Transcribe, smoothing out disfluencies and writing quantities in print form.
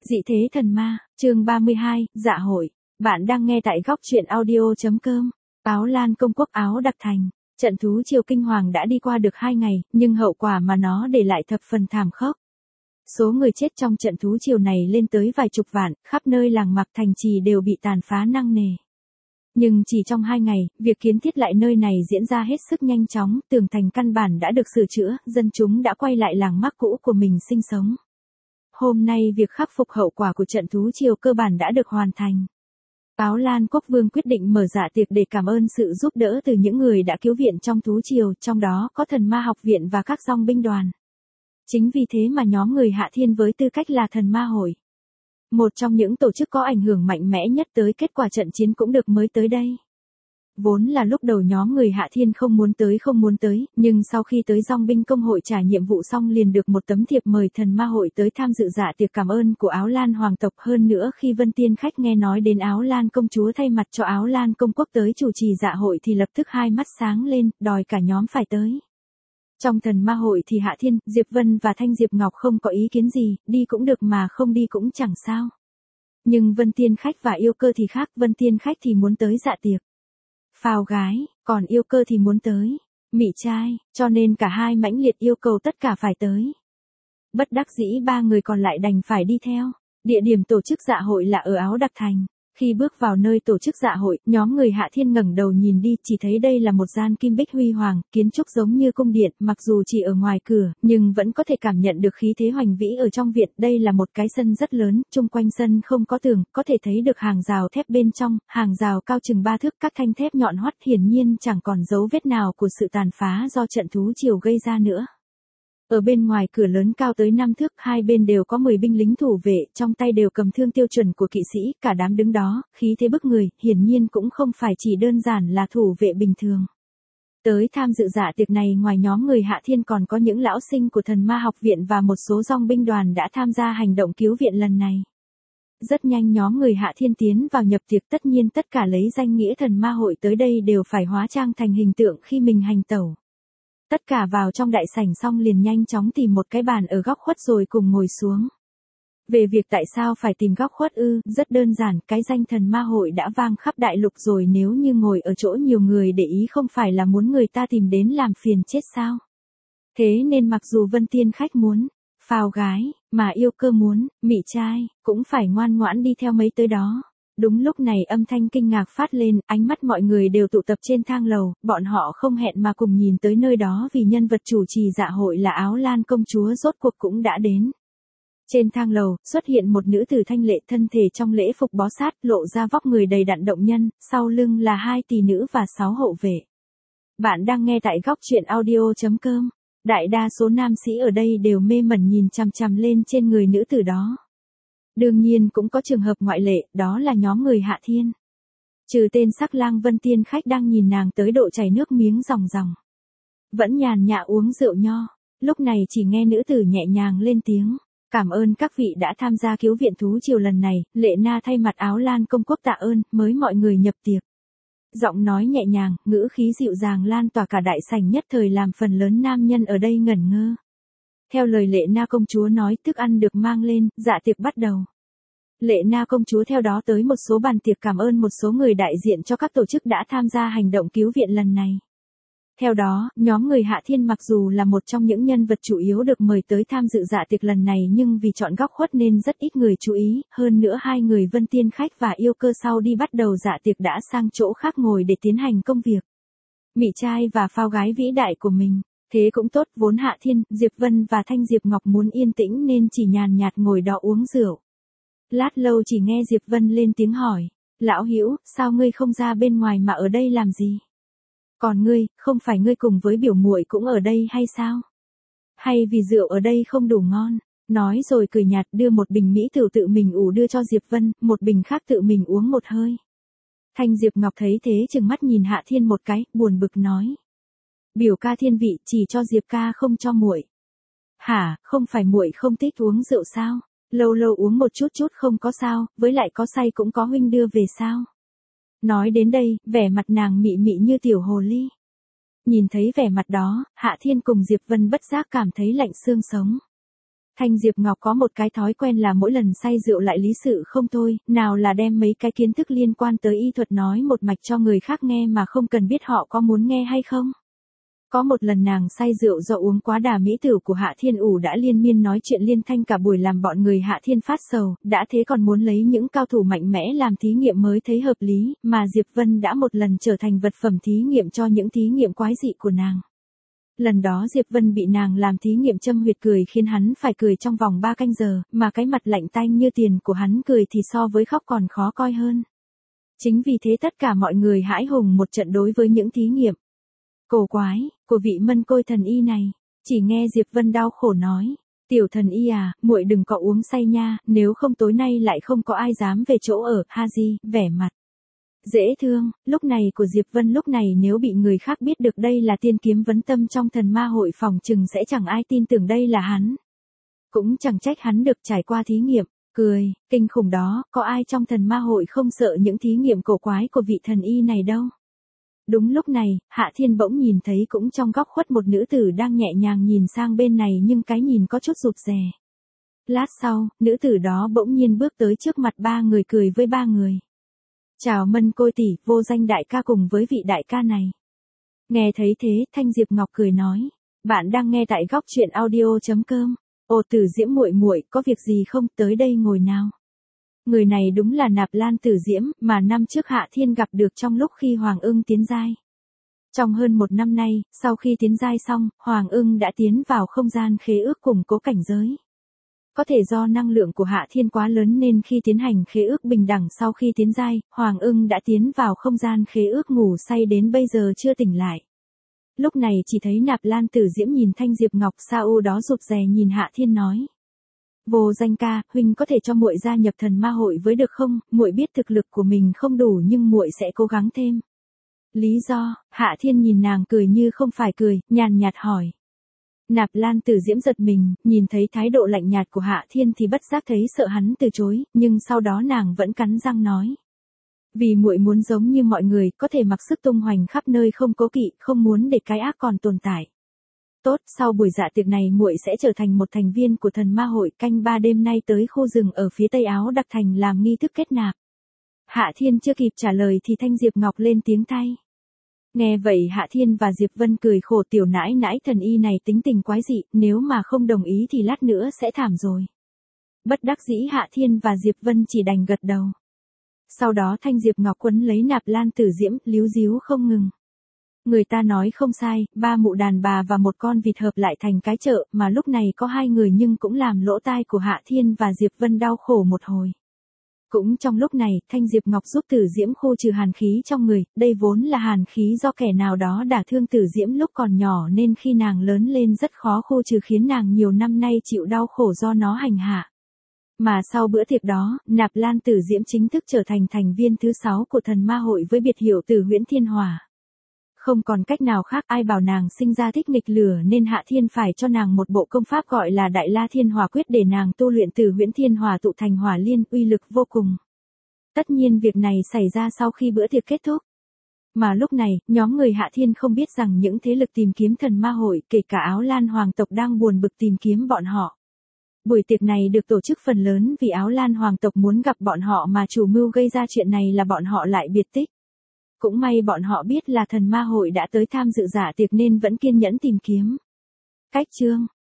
Dị thế thần ma, chương 32, dạ hội. Bạn đang nghe tại góc truyện audio.com. Áo Lan công quốc Áo Đặc Thành. Trận thú triều kinh hoàng đã đi qua được 2 ngày, nhưng hậu quả mà nó để lại thập phần thảm khốc. Số người chết trong trận thú triều này lên tới vài chục vạn, khắp nơi làng mạc thành trì đều bị tàn phá nặng nề. Nhưng chỉ trong 2 ngày, việc kiến thiết lại nơi này diễn ra hết sức nhanh chóng, tường thành căn bản đã được sửa chữa, dân chúng đã quay lại làng mác cũ của mình sinh sống. Hôm nay việc khắc phục hậu quả của trận thú triều cơ bản đã được hoàn thành. Áo Lan quốc vương quyết định mở dạ tiệc để cảm ơn sự giúp đỡ từ những người đã cứu viện trong thú triều, trong đó có thần ma học viện và các dòng binh đoàn. Chính vì thế mà nhóm người Hạ Thiên với tư cách là thần ma hội, một trong những tổ chức có ảnh hưởng mạnh mẽ nhất tới kết quả trận chiến cũng được mới tới đây. Vốn là lúc đầu nhóm người Hạ Thiên không muốn tới, nhưng sau khi tới dòng binh công hội trả nhiệm vụ xong liền được một tấm thiệp mời thần ma hội tới tham dự dạ tiệc cảm ơn của Áo Lan hoàng tộc. Hơn nữa khi Vân Tiên Khách nghe nói đến Áo Lan công chúa thay mặt cho Áo Lan công quốc tới chủ trì dạ hội thì lập tức hai mắt sáng lên, đòi cả nhóm phải tới. Trong thần ma hội thì Hạ Thiên, Diệp Vân và Thanh Diệp Ngọc không có ý kiến gì, đi cũng được mà không đi cũng chẳng sao. Nhưng Vân Tiên Khách và Yêu Cơ thì khác, Vân Tiên Khách thì muốn tới dạ tiệc phào gái, còn Yêu Cơ thì muốn tới mị trai, cho nên cả hai mãnh liệt yêu cầu tất cả phải tới. Bất đắc dĩ ba người còn lại đành phải đi theo. Địa điểm tổ chức dạ hội là ở Áo Đặc Thành. Khi bước vào nơi tổ chức dạ hội, nhóm người Hạ Thiên ngẩng đầu nhìn đi, chỉ thấy đây là một gian kim bích huy hoàng, kiến trúc giống như cung điện, mặc dù chỉ ở ngoài cửa, nhưng vẫn có thể cảm nhận được khí thế hoành vĩ ở trong viện. Đây là một cái sân rất lớn, chung quanh sân không có tường, có thể thấy được hàng rào thép bên trong, hàng rào cao chừng 3 thước, các thanh thép nhọn hoắt, hiển nhiên chẳng còn dấu vết nào của sự tàn phá do trận thú triều gây ra nữa. Ở bên ngoài cửa lớn cao tới 5 thước, hai bên đều có 10 binh lính thủ vệ, trong tay đều cầm thương tiêu chuẩn của kỵ sĩ, cả đám đứng đó, khí thế bức người, hiển nhiên cũng không phải chỉ đơn giản là thủ vệ bình thường. Tới tham dự dạ tiệc này ngoài nhóm người Hạ Thiên còn có những lão sinh của thần ma học viện và một số dòng binh đoàn đã tham gia hành động cứu viện lần này. Rất nhanh nhóm người Hạ Thiên tiến vào nhập tiệc, tất nhiên tất cả lấy danh nghĩa thần ma hội tới đây đều phải hóa trang thành hình tượng khi mình hành tẩu. Tất cả vào trong đại sảnh xong liền nhanh chóng tìm một cái bàn ở góc khuất rồi cùng ngồi xuống. Về việc tại sao phải tìm góc khuất rất đơn giản, cái danh thần ma hội đã vang khắp đại lục rồi, nếu như ngồi ở chỗ nhiều người để ý không phải là muốn người ta tìm đến làm phiền chết sao. Thế nên mặc dù Vân Tiên Khách muốn phào gái, mà Yêu Cơ muốn mị trai, cũng phải ngoan ngoãn đi theo mấy tới đó. Đúng lúc này âm thanh kinh ngạc phát lên, ánh mắt mọi người đều tụ tập trên thang lầu, bọn họ không hẹn mà cùng nhìn tới nơi đó vì nhân vật chủ trì dạ hội là Áo Lan công chúa rốt cuộc cũng đã đến. Trên thang lầu, xuất hiện một nữ tử thanh lệ, thân thể trong lễ phục bó sát, lộ ra vóc người đầy đặn động nhân, sau lưng là 2 tỷ nữ và 6 hậu vệ. Bạn đang nghe tại góc truyện audio.com. Đại đa số nam sĩ ở đây đều mê mẩn nhìn chằm chằm lên trên người nữ tử đó. Đương nhiên cũng có trường hợp ngoại lệ, đó là nhóm người Hạ Thiên. Trừ tên sắc lang Vân Tiên Khách đang nhìn nàng tới độ chảy nước miếng ròng ròng, vẫn nhàn nhã uống rượu nho, lúc này chỉ nghe nữ tử nhẹ nhàng lên tiếng. Cảm ơn các vị đã tham gia cứu viện thú triều lần này, Lệ Na thay mặt Áo Lan công quốc tạ ơn, mới mọi người nhập tiệc. Giọng nói nhẹ nhàng, ngữ khí dịu dàng lan tỏa cả đại sảnh, nhất thời làm phần lớn nam nhân ở đây ngẩn ngơ. Theo lời Lệ Na công chúa nói, thức ăn được mang lên, dạ tiệc bắt đầu. Lệ Na công chúa theo đó tới một số bàn tiệc cảm ơn một số người đại diện cho các tổ chức đã tham gia hành động cứu viện lần này. Theo đó, nhóm người Hạ Thiên mặc dù là một trong những nhân vật chủ yếu được mời tới tham dự dạ tiệc lần này nhưng vì chọn góc khuất nên rất ít người chú ý, hơn nữa hai người Vân Tiên Khách và Yêu Cơ sau đi bắt đầu dạ tiệc đã sang chỗ khác ngồi để tiến hành công việc mị trai và phao gái vĩ đại của mình. Thế cũng tốt, vốn Hạ Thiên, Diệp Vân và Thanh Diệp Ngọc muốn yên tĩnh nên chỉ nhàn nhạt ngồi đó uống rượu. Lát lâu chỉ nghe Diệp Vân lên tiếng hỏi, lão hữu, sao ngươi không ra bên ngoài mà ở đây làm gì? Còn ngươi, không phải ngươi cùng với biểu muội cũng ở đây hay sao? Hay vì rượu ở đây không đủ ngon? Nói rồi cười nhạt đưa một bình mỹ tửu tự mình ủ đưa cho Diệp Vân, một bình khác tự mình uống một hơi. Thanh Diệp Ngọc thấy thế chừng mắt nhìn Hạ Thiên một cái, buồn bực nói. Biểu ca thiên vị, chỉ cho Diệp ca không cho muội. Hả, không phải muội không thích uống rượu sao? Lâu lâu uống một chút không có sao, với lại có say cũng có huynh đưa về sao? Nói đến đây, vẻ mặt nàng mị mị như tiểu hồ ly. Nhìn thấy vẻ mặt đó, Hạ Thiên cùng Diệp Vân bất giác cảm thấy lạnh xương sống. Thanh Diệp Ngọc có một cái thói quen là mỗi lần say rượu lại lý sự không thôi, nào là đem mấy cái kiến thức liên quan tới y thuật nói một mạch cho người khác nghe mà không cần biết họ có muốn nghe hay không. Có một lần nàng say rượu do uống quá đà mỹ tử của Hạ Thiên Ủ đã liên miên nói chuyện liên thanh cả buổi làm bọn người Hạ Thiên phát sầu, đã thế còn muốn lấy những cao thủ mạnh mẽ làm thí nghiệm mới thấy hợp lý, mà Diệp Vân đã một lần trở thành vật phẩm thí nghiệm cho những thí nghiệm quái dị của nàng. Lần đó Diệp Vân bị nàng làm thí nghiệm châm huyệt cười khiến hắn phải cười trong vòng 3 canh giờ, mà cái mặt lạnh tanh như tiền của hắn cười thì so với khóc còn khó coi hơn. Chính vì thế tất cả mọi người hãi hùng một trận đối với những thí nghiệm cổ quái của vị Mân Côi thần y này. Chỉ nghe Diệp Vân đau khổ nói, tiểu thần y à, muội đừng có uống say nha, nếu không tối nay lại không có ai dám về chỗ ở. Ha Di, vẻ mặt dễ thương, lúc này của Diệp Vân lúc này nếu bị người khác biết được đây là tiên kiếm vấn tâm trong thần ma hội phòng chừng sẽ chẳng ai tin tưởng đây là hắn. Cũng chẳng trách hắn được trải qua thí nghiệm, cười, kinh khủng đó, có ai trong thần ma hội không sợ những thí nghiệm cổ quái của vị thần y này đâu. Đúng lúc này, Hạ Thiên bỗng nhìn thấy cũng trong góc khuất một nữ tử đang nhẹ nhàng nhìn sang bên này nhưng cái nhìn có chút rụt rè. Lát sau, nữ tử đó bỗng nhiên bước tới trước mặt 3 người cười với 3 người. Chào Mân Côi tỷ, vô danh đại ca cùng với vị đại ca này. Nghe thấy thế, Thanh Diệp Ngọc cười nói, bạn đang nghe tại góc truyện audio.com. Ồ Tử Diễm muội muội, có việc gì không, tới đây ngồi nào. Người này đúng là Nạp Lan Tử Diễm, mà năm trước Hạ Thiên gặp được trong lúc khi Hoàng Ưng tiến giai. Trong hơn 1 năm nay, sau khi tiến giai xong, Hoàng Ưng đã tiến vào không gian khế ước củng cố cảnh giới. Có thể do năng lượng của Hạ Thiên quá lớn nên khi tiến hành khế ước bình đẳng sau khi tiến giai, Hoàng Ưng đã tiến vào không gian khế ước ngủ say đến bây giờ chưa tỉnh lại. Lúc này chỉ thấy Nạp Lan Tử Diễm nhìn Thanh Diệp Ngọc Sao đó rụt rè nhìn Hạ Thiên nói. Vô danh ca, huynh có thể cho muội gia nhập thần ma hội với được không, muội biết thực lực của mình không đủ nhưng muội sẽ cố gắng thêm. Lý do, Hạ Thiên nhìn nàng cười như không phải cười, nhàn nhạt hỏi. Nạp Lan Tử Diễm giật mình, nhìn thấy thái độ lạnh nhạt của Hạ Thiên thì bất giác thấy sợ hắn từ chối, nhưng sau đó nàng vẫn cắn răng nói. Vì muội muốn giống như mọi người, có thể mặc sức tung hoành khắp nơi không cố kỵ, không muốn để cái ác còn tồn tại. Tốt, sau buổi dạ tiệc này muội sẽ trở thành một thành viên của thần ma hội, canh 3 đêm nay tới khu rừng ở phía tây Áo Đặc Thành làm nghi thức kết nạp. Hạ Thiên chưa kịp trả lời thì Thanh Diệp Ngọc lên tiếng thay. Nghe vậy Hạ Thiên và Diệp Vân cười khổ, tiểu nãi nãi thần y này tính tình quái dị, nếu mà không đồng ý thì lát nữa sẽ thảm rồi. Bất đắc dĩ Hạ Thiên và Diệp Vân chỉ đành gật đầu. Sau đó Thanh Diệp Ngọc quấn lấy Nạp Lan Tử Diễm, líu díu không ngừng. Người ta nói không sai, 3 mụ đàn bà và một con vịt hợp lại thành cái chợ, mà lúc này có 2 người nhưng cũng làm lỗ tai của Hạ Thiên và Diệp Vân đau khổ một hồi. Cũng trong lúc này, Thanh Diệp Ngọc giúp Tử Diễm khô trừ hàn khí trong người, đây vốn là hàn khí do kẻ nào đó đả thương Tử Diễm lúc còn nhỏ nên khi nàng lớn lên rất khó khô trừ khiến nàng nhiều năm nay chịu đau khổ do nó hành hạ. Mà sau bữa tiệc đó, Nạp Lan Tử Diễm chính thức trở thành thành viên thứ 6 của thần ma hội với biệt hiệu Tử Huyễn Thiên Hỏa. Không còn cách nào khác, ai bảo nàng sinh ra thích nghịch lửa nên Hạ Thiên phải cho nàng một bộ công pháp gọi là Đại La Thiên Hỏa Quyết để nàng tu luyện Tử Huyễn Thiên Hỏa tụ thành hỏa liên, uy lực vô cùng. Tất nhiên việc này xảy ra sau khi bữa tiệc kết thúc. Mà lúc này, nhóm người Hạ Thiên không biết rằng những thế lực tìm kiếm thần ma hội, kể cả Áo Lan Hoàng tộc đang buồn bực tìm kiếm bọn họ. Buổi tiệc này được tổ chức phần lớn vì Áo Lan Hoàng tộc muốn gặp bọn họ mà chủ mưu gây ra chuyện này là bọn họ lại biệt tích. Cũng may bọn họ biết là thần ma hội đã tới tham dự dạ tiệc nên vẫn kiên nhẫn tìm kiếm. Cách chương